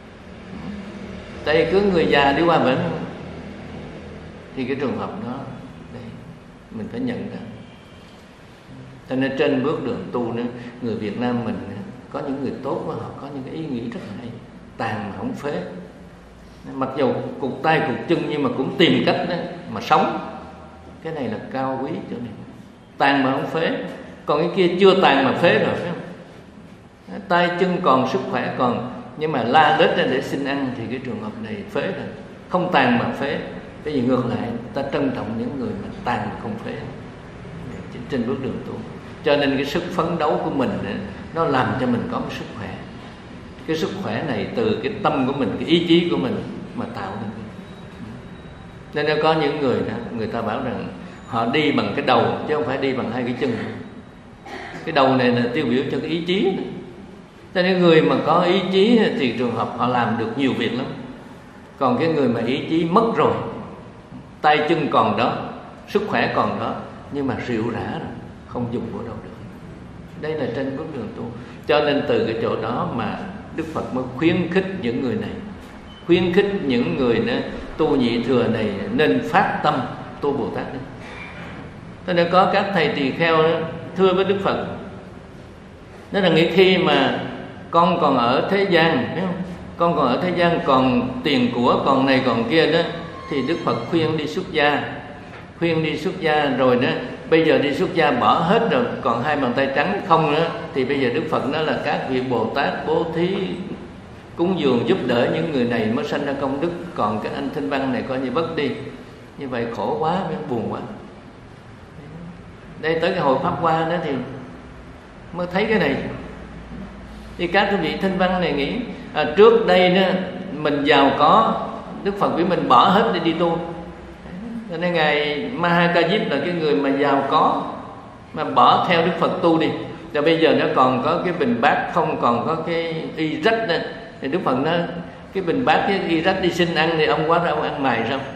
Tại cứ người già đi qua bển thì cái trường hợp đó đây, mình phải nhận ra. Cho nên trên bước đường tu nữa, người Việt Nam mình có những người tốt quá, họ có những cái ý nghĩ rất là hay, tàn mà không phế. Mặc dù cục tay cục chân nhưng mà cũng tìm cách đó mà sống. Cái này là cao quý chỗ này. Tàn mà không phế. Còn cái kia chưa tàn mà phế rồi, phải không? Tay chân còn, sức khỏe còn, nhưng mà la lết ra để xin ăn thì cái trường hợp này phế rồi. Không tàn mà phế. Cái gì ngược lại, ta trân trọng những người mà tàn mà không phế trên bước đường tu. Cho nên cái sức phấn đấu của mình nó làm cho mình có cái sức khỏe. Cái sức khỏe này từ cái tâm của mình, cái ý chí của mình mà tạo nên. Nên nó có những người đó, người ta bảo rằng họ đi bằng cái đầu chứ không phải đi bằng hai cái chân. Cái đầu này là tiêu biểu cho cái ý chí. Cho nên người mà có ý chí thì trường hợp họ làm được nhiều việc lắm. Còn cái người mà ý chí mất rồi, tay chân còn đó, sức khỏe còn đó, nhưng mà rượu rã rồi, không dùng của đâu được. Đây là trên bước đường tu. Cho nên từ cái chỗ đó mà Đức Phật mới khuyến khích những người này, khuyến khích những người đó, tu nhị thừa này nên phát tâm tu Bồ Tát đi. Cho nên có các thầy tỳ kheo đó, thưa với Đức Phật, đó là nghĩ khi mà con còn ở thế gian, biết không? Con còn ở thế gian còn tiền của, còn này còn kia đó, thì Đức Phật khuyên đi xuất gia, khuyên đi xuất gia rồi đó. Bây giờ đi xuất gia bỏ hết rồi, còn hai bàn tay trắng không nữa, thì bây giờ Đức Phật nói là các vị Bồ Tát bố thí cúng dường giúp đỡ những người này mới sanh ra công đức, còn cái anh Thanh Văn này coi như bất đi. Như vậy khổ quá, mới buồn quá. Đây tới cái hồi Pháp Hoa đó thì mới thấy cái này. Thì các quý vị thinh văn này nghĩ à, trước đây đó mình giàu có, Đức Phật biểu mình bỏ hết để đi tu. Cho nên ngài Mahakajip là cái người mà giàu có mà bỏ theo Đức Phật tu đi. Rồi bây giờ nó còn có cái bình bát, không còn có cái y rách nữa. Thì Đức Phật nói cái bình bát, cái y rách đi xin ăn thì ông quá ra ông ăn mài sao?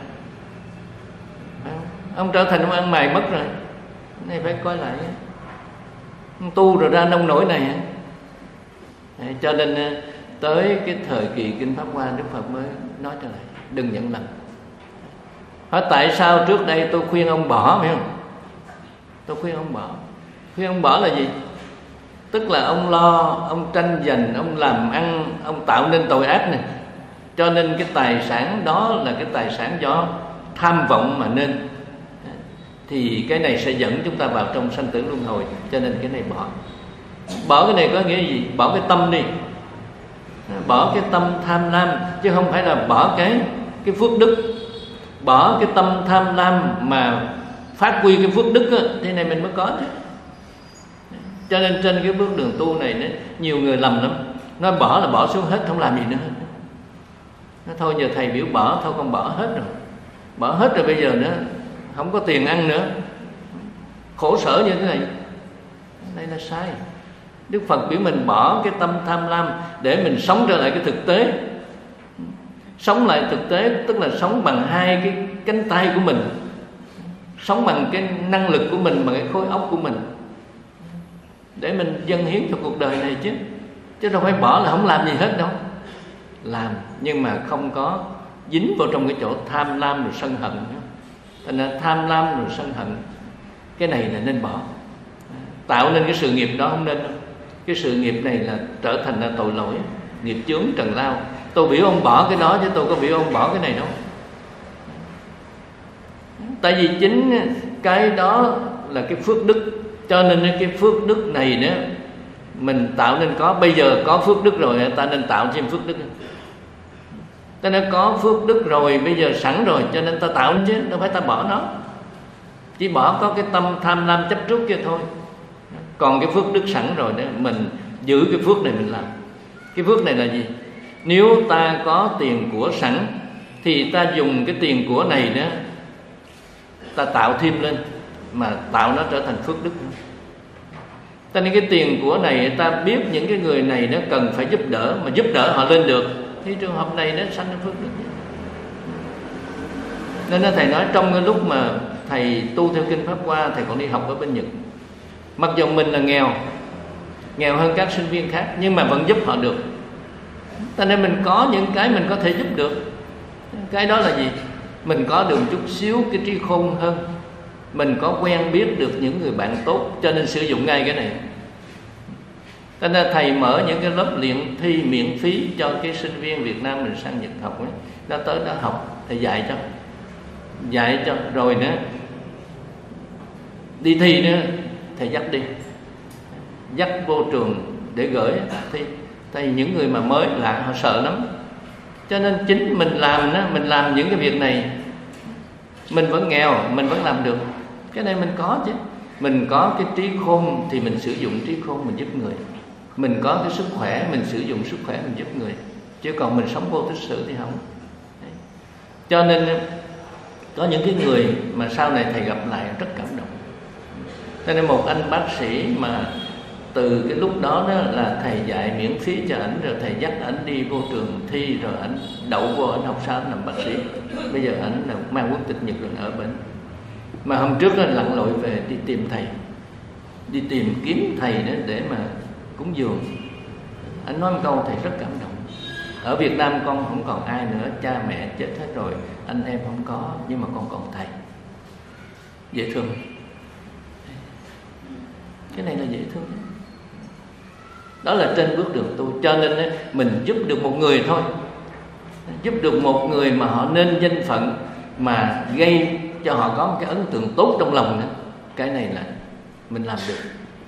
Ông trở thành ông ăn mài mất rồi. Này phải coi lại. Ông tu rồi ra nông nổi này. Cho nên tới cái thời kỳ Kinh Pháp Hoa, Đức Phật mới nói trở lại, đừng nhận lầm. Hỏi tại sao trước đây tôi khuyên ông bỏ, phải không? Tôi khuyên ông bỏ. Khuyên ông bỏ là gì? Tức là ông lo, ông tranh giành, ông làm ăn, ông tạo nên tội ác này. Cho nên cái tài sản đó là cái tài sản do tham vọng mà nên. Thì cái này sẽ dẫn chúng ta vào trong sanh tử luân hồi. Cho nên cái này bỏ. Bỏ cái này có nghĩa gì? Bỏ cái tâm đi. Bỏ cái tâm tham lam, chứ không phải là bỏ cái cái phước đức. Bỏ cái tâm tham lam mà phát huy cái phước đức á, thế này mình mới có chứ. Cho nên trên cái bước đường tu này đó, nhiều người lầm lắm. Nói bỏ là bỏ xuống hết, không làm gì nữa hết. Nói thôi giờ thầy biểu bỏ, thôi con bỏ hết rồi. Bỏ hết rồi bây giờ nữa không có tiền ăn nữa, khổ sở như thế này. Đây là sai. Đức Phật biểu mình bỏ cái tâm tham lam để mình sống trở lại cái thực tế. Sống lại thực tế tức là sống bằng hai cái cánh tay của mình, sống bằng cái năng lực của mình, bằng cái khối óc của mình, để mình dâng hiến cho cuộc đời này chứ. Chứ đâu phải bỏ là không làm gì hết đâu. Làm nhưng mà không có dính vào trong cái chỗ tham lam rồi sân hận. Thành ra tham lam rồi sân hận, cái này là nên bỏ. Tạo nên cái sự nghiệp đó không nên đâu. Cái sự nghiệp này là trở thành là tội lỗi, nghiệp chướng trần lao. Tôi biểu ông bỏ cái đó chứ tôi có biểu ông bỏ cái này đâu. Tại vì chính cái đó là cái phước đức. Cho nên cái phước đức này nữa mình tạo nên có. Bây giờ có phước đức rồi, ta nên tạo thêm phước đức. Ta đã có phước đức rồi, bây giờ sẵn rồi, cho nên ta tạo chứ, đâu phải ta bỏ nó. Chỉ bỏ có cái tâm tham lam chấp trước kia thôi. Còn cái phước đức sẵn rồi đó, mình giữ cái phước này mình làm. Cái phước này là gì? Nếu ta có tiền của sẵn thì ta dùng cái tiền của này đó, ta tạo thêm lên, mà tạo nó trở thành phước đức. Cho nên cái tiền của này ta biết những cái người này nó cần phải giúp đỡ, mà giúp đỡ họ lên được, thì trường hợp này nó sanh phước đức. Nên thầy nói trong cái lúc mà thầy tu theo Kinh Pháp Hoa, thầy còn đi học ở bên Nhật. Mặc dù mình là nghèo, nghèo hơn các sinh viên khác, nhưng mà vẫn giúp họ được. Cho nên mình có những cái mình có thể giúp được. Cái đó là gì? Mình có được chút xíu cái trí khôn hơn, mình có quen biết được những người bạn tốt, cho nên sử dụng ngay cái này. Cho nên thầy mở những cái lớp luyện thi miễn phí cho cái sinh viên Việt Nam mình sang Nhật học ấy. Nó tới đó học, thầy dạy cho Dạy cho, rồi nữa đi thi nữa, thầy dắt đi, dắt vô trường để gửi thi. Tại vì những người mà mới lạ họ sợ lắm. Cho nên chính mình làm đó, mình làm những cái việc này, mình vẫn nghèo, mình vẫn làm được. Cái này mình có chứ. Mình có cái trí khôn thì mình sử dụng trí khôn mình giúp người. Mình có cái sức khỏe, mình sử dụng sức khỏe mình giúp người. Chứ còn mình sống vô tích sự thì không. Đấy. Cho nên có những cái người mà sau này thầy gặp lại rất cảm động. Cho nên một anh bác sĩ mà từ cái lúc đó, đó là thầy dạy miễn phí cho ảnh, rồi thầy dắt ảnh đi vô trường thi, rồi ảnh đậu vô, ảnh học sao ảnh làm bác sĩ. Bây giờ ảnh là mang quốc tịch Nhật rồi ở bên. Mà hôm trước đó, lặn lội về đi tìm thầy, đi tìm kiếm thầy đó để mà cúng dường. Ảnh nói một câu thầy rất cảm động. Ở Việt Nam con không còn ai nữa, cha mẹ chết hết rồi, anh em không có, nhưng mà con còn thầy. Dễ thương. Cái này là dễ thương. Đó là trên bước đường tu. Cho nên mình giúp được một người thôi, giúp được một người mà họ nên danh phận, mà gây cho họ có một cái ấn tượng tốt trong lòng nữa. Cái này là mình làm được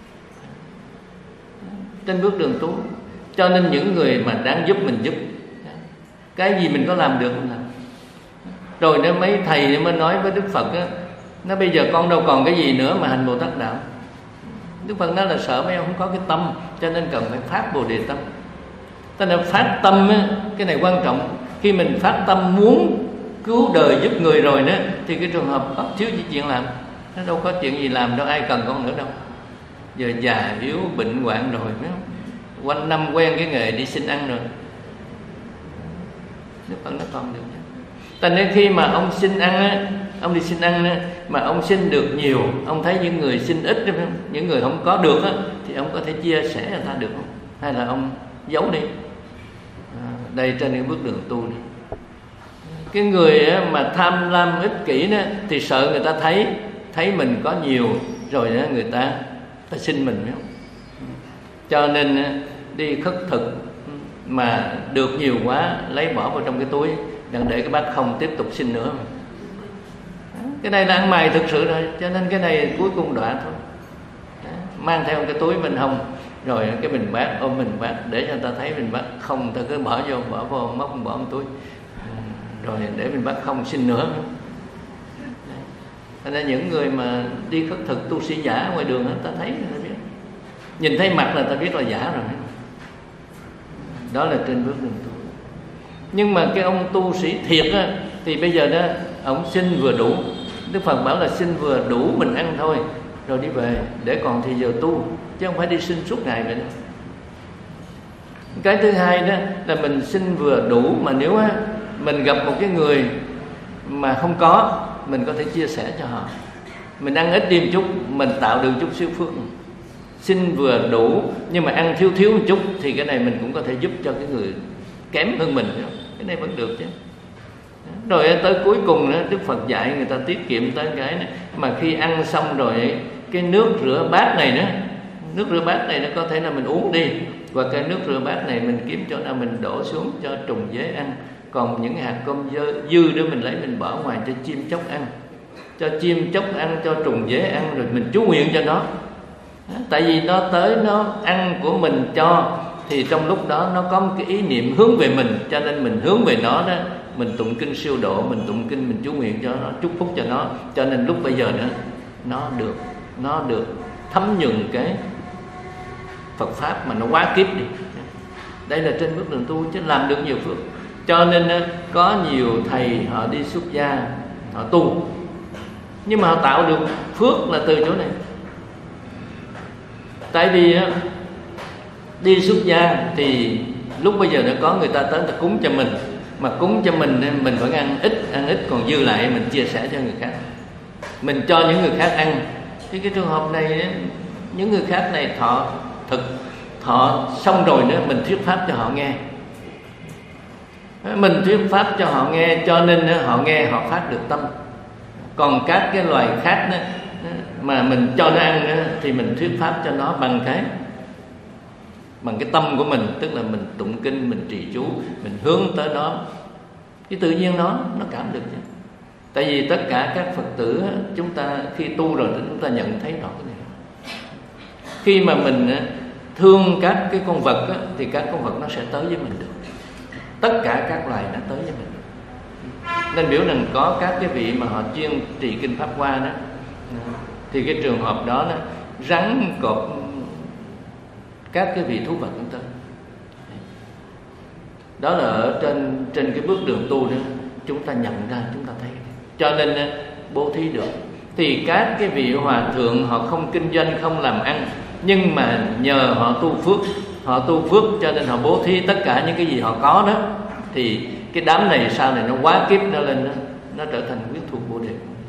trên bước đường tu. Cho nên những người mà đáng giúp mình giúp. Cái gì mình có làm được mình làm. Rồi nó mấy thầy mới nói với Đức Phật á, nó bây giờ con đâu còn cái gì nữa mà hành Bồ Tát đạo. Đức Phật nói là sợ mấy ông không có cái tâm, cho nên cần phải phát Bồ Đề tâm. Cho nên phát tâm á, cái này quan trọng. Khi mình phát tâm muốn cứu đời giúp người rồi đó, thì cái trường hợp có thiếu gì chuyện làm. Nó đâu có chuyện gì làm đâu, ai cần con nữa đâu. Giờ già yếu bệnh hoạn rồi, phải không? Quanh năm quen cái nghề đi xin ăn rồi, Đức Phật nó còn được. Cho nên khi mà ông xin ăn á, ông đi xin ăn á, mà ông xin được nhiều, ông thấy những người xin ít, những người không có được á, thì ông có thể chia sẻ người ta được không? Hay là ông giấu đi? À, đây trên cái bước đường tu này, cái người á, mà tham lam ích kỷ đó, thì sợ người ta thấy thấy mình có nhiều rồi đó, người ta ta xin mình, phải không? Cho nên đi khất thực mà được nhiều quá lấy bỏ vào trong cái túi, đừng để cái bát không tiếp tục xin nữa. Cái này là ăn mày thực sự rồi, cho nên cái này cuối cùng đọa thôi. Mang theo cái túi bên hông, rồi cái bình bát ôm bình bát để cho người ta thấy bình bát không, ta cứ bỏ vô bỏ vô móc bỏ trong túi, rồi để bình bát không xin nữa. Cho nên những người mà đi khất thực tu sĩ giả ngoài đường ta thấy, người ta biết, nhìn thấy mặt là ta biết là giả rồi. Đó là trên bước đường tu. Nhưng mà cái ông tu sĩ thiệt á, thì bây giờ đó ông xin vừa đủ. Đức Phật bảo là xin vừa đủ mình ăn thôi, rồi đi về để còn thì giờ tu, chứ không phải đi xin suốt ngày vậy đó. Cái thứ hai đó là mình xin vừa đủ, mà nếu á, mình gặp một cái người mà không có, mình có thể chia sẻ cho họ. Mình ăn ít đi một chút, mình tạo được chút xíu phước. Xin vừa đủ, nhưng mà ăn thiếu thiếu một chút, thì cái này mình cũng có thể giúp cho cái người kém hơn mình. Cái này vẫn được chứ. Rồi tới cuối cùng đó, Đức Phật dạy người ta tiết kiệm tới cái này. Mà khi ăn xong rồi, cái nước rửa bát này đó, nước rửa bát này nó có thể là mình uống đi, và cái nước rửa bát này mình kiếm chỗ nào mình đổ xuống cho trùng dế ăn. Còn những hạt cơm dư, dư đó mình lấy mình bỏ ngoài cho chim chóc ăn, cho chim chóc ăn, cho trùng dế ăn, rồi mình chú nguyện cho nó. Tại vì nó tới nó ăn của mình cho, thì trong lúc đó nó có một cái ý niệm hướng về mình, cho nên mình hướng về nó đó, mình tụng kinh siêu độ, mình tụng kinh, mình chú nguyện cho nó, chúc phúc cho nó. Cho nên lúc bây giờ đó nó được nó được thấm nhuần cái Phật pháp mà nó quá kiếp đi. Đây là trên bước đường tu, chứ làm được nhiều phước. Cho nên có nhiều thầy họ đi xuất gia, họ tu, nhưng mà họ tạo được phước là từ chỗ này. Tại vì đi xuất gia thì lúc bây giờ đã có người ta tới ta cúng cho mình, mà cúng cho mình mình vẫn ăn ít, ăn ít còn dư lại mình chia sẻ cho người khác, mình cho những người khác ăn. Thì cái trường hợp này, những người khác này thọ thực thọ xong rồi nữa, mình thuyết pháp cho họ nghe, mình thuyết pháp cho họ nghe, cho nên họ nghe họ phát được tâm. Còn các cái loài khác đó, mà mình cho nó ăn đó, thì mình thuyết pháp cho nó bằng cái bằng cái tâm của mình, tức là mình tụng kinh, mình trì chú, mình hướng tới nó, thì tự nhiên nó nó cảm được chứ. Tại vì tất cả các Phật tử chúng ta khi tu rồi chúng ta nhận thấy rõ cái này. Khi mà mình thương các cái con vật á, thì các con vật nó sẽ tới với mình được. Tất cả các loài nó tới với mình. Nên biểu rằng có các cái vị mà họ chuyên trì kinh Pháp Hoa đó, thì cái trường hợp đó, đó rắn cọp các cái vị thú vật cũng tới. Đó là ở trên trên cái bước đường tu đó, chúng ta nhận ra, chúng ta thấy. Cho nên bố thí được. Thì các cái vị hòa thượng họ không kinh doanh, không làm ăn, nhưng mà nhờ họ tu phước, họ tu phước cho nên họ bố thí tất cả những cái gì họ có đó, thì cái đám này sau này nó quá kiếp nó lên, nó, nó trở thành quyết thuộc Bồ Đề.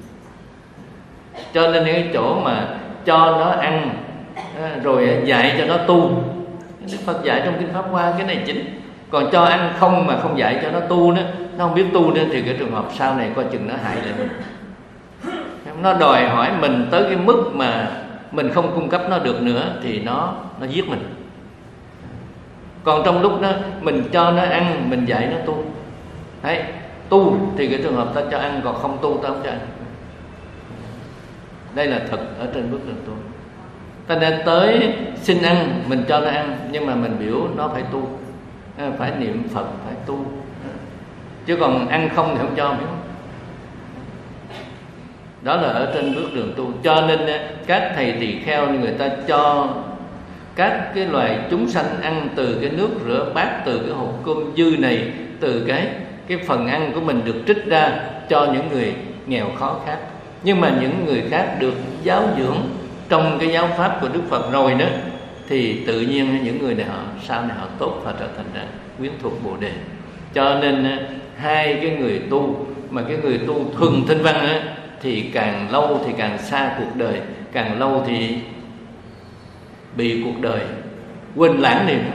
Cho nên cái chỗ mà cho nó ăn rồi dạy cho nó tu, Đức Phật dạy trong kinh Pháp Hoa cái này chính. Còn cho ăn không mà không dạy cho nó tu nữa, nó không biết tu nữa, thì cái trường hợp sau này coi chừng nó hại lại mình. Nó đòi hỏi mình tới cái mức mà mình không cung cấp nó được nữa, thì nó nó giết mình. Còn trong lúc đó mình cho nó ăn, mình dạy nó tu. Đấy, tu thì cái trường hợp ta cho ăn, còn không tu ta không cho ăn. Đây là thật ở trên bước đường tu. Ta nên tới xin ăn, mình cho nó ăn, nhưng mà mình biểu nó phải tu, phải niệm Phật, phải tu. Chứ còn ăn không thì không cho, biết không? Đó là ở trên bước đường tu. Cho nên các thầy tỳ kheo người ta cho các cái loài chúng sanh ăn từ cái nước rửa bát, từ cái hộp cơm dư này, từ cái cái phần ăn của mình được trích ra cho những người nghèo khó khác. Nhưng mà những người khác được giáo dưỡng trong cái giáo pháp của Đức Phật rồi đó, thì tự nhiên những người này họ sau này họ tốt và trở thành ra quyến thuộc Bồ Đề. Cho nên hai cái người tu, mà cái người tu thuần thanh văn á, thì càng lâu thì càng xa cuộc đời, càng lâu thì bị cuộc đời quên lãng niệm.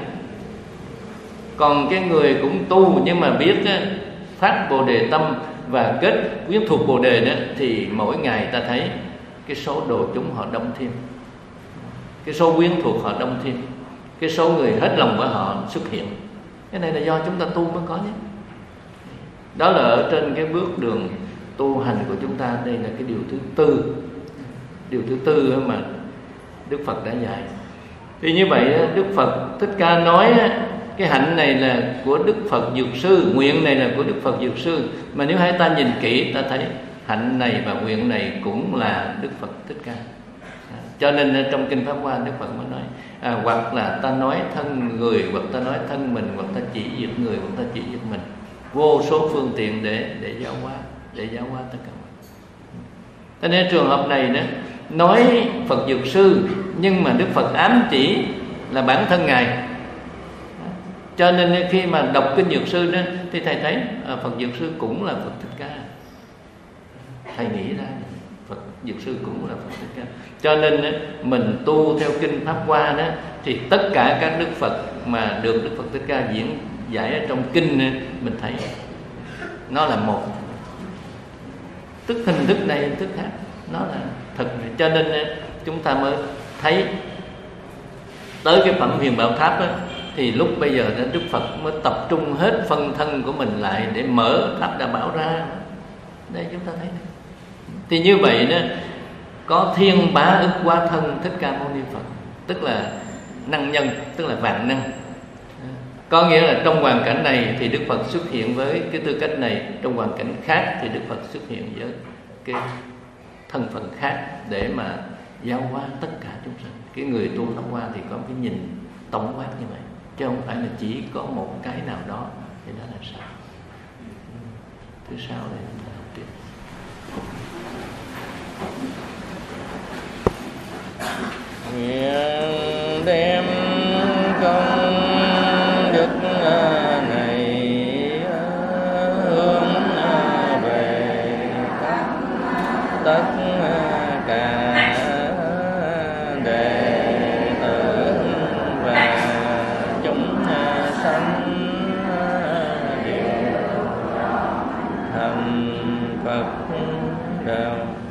Còn cái người cũng tu nhưng mà biết á, phát Bồ Đề tâm và kết quyến thuộc Bồ Đề đó, thì mỗi ngày ta thấy cái số đồ chúng họ đông thêm, cái số quyến thuộc họ đông thêm, cái số người hết lòng với họ xuất hiện. Cái này là do chúng ta tu mới có nhé. Đó là ở trên cái bước đường tu hành của chúng ta. Đây là cái điều thứ tư, điều thứ tư mà Đức Phật đã dạy. Thì như vậy Đức Phật Thích Ca nói cái hạnh này là của Đức Phật Dược Sư, nguyện này là của Đức Phật Dược Sư. Mà nếu hai ta nhìn kỹ, ta thấy hạnh này và nguyện này cũng là Đức Phật Thích Ca. Cho nên trong Kinh Pháp Hoa Đức Phật mới nói à, hoặc là ta nói thân người, hoặc ta nói thân mình, hoặc ta chỉ diệt người, hoặc ta chỉ diệt mình. Vô số phương tiện để để giáo hóa, để giáo hóa tất cả. Cho nên trường hợp này đó, nói Phật Dược Sư nhưng mà Đức Phật ám chỉ là bản thân Ngài. Cho nên khi mà đọc Kinh Dược Sư đó, thì thầy thấy à, Phật Dược Sư cũng là Phật Thích Ca. Thầy nghĩ ra Phật Dược Sư cũng là Phật Thích Ca. Cho nên mình tu theo Kinh Pháp Hoa đó, thì tất cả các Đức Phật mà được Đức Phật Thích Ca diễn giải ở trong Kinh, mình thấy nó là một, tức hình thức này hình thức khác, nó là thật. Cho nên chúng ta mới thấy tới cái phẩm Huyền Bảo Tháp đó, thì lúc bây giờ Đức Phật mới tập trung hết phân thân của mình lại để mở tháp Đa Bảo ra. Đây chúng ta thấy này. Thì như vậy đó, có thiên bá ức quá thân Thích Ca Mâu Ni Phật, tức là năng nhân, tức là vạn năng. Có nghĩa là trong hoàn cảnh này thì Đức Phật xuất hiện với cái tư cách này, trong hoàn cảnh khác thì Đức Phật xuất hiện với cái thân phận khác để mà giáo hóa tất cả chúng sanh. Cái người tu Pháp Hoa thì có cái nhìn tổng quát như vậy, chứ không phải là chỉ có một cái nào đó. Thì đó là sao? Thứ sau đây chúng ta học tiếp. Nguyện đem công đức này hướng về tất cả đệ tử và chúng sanh đều thành Phật đạo.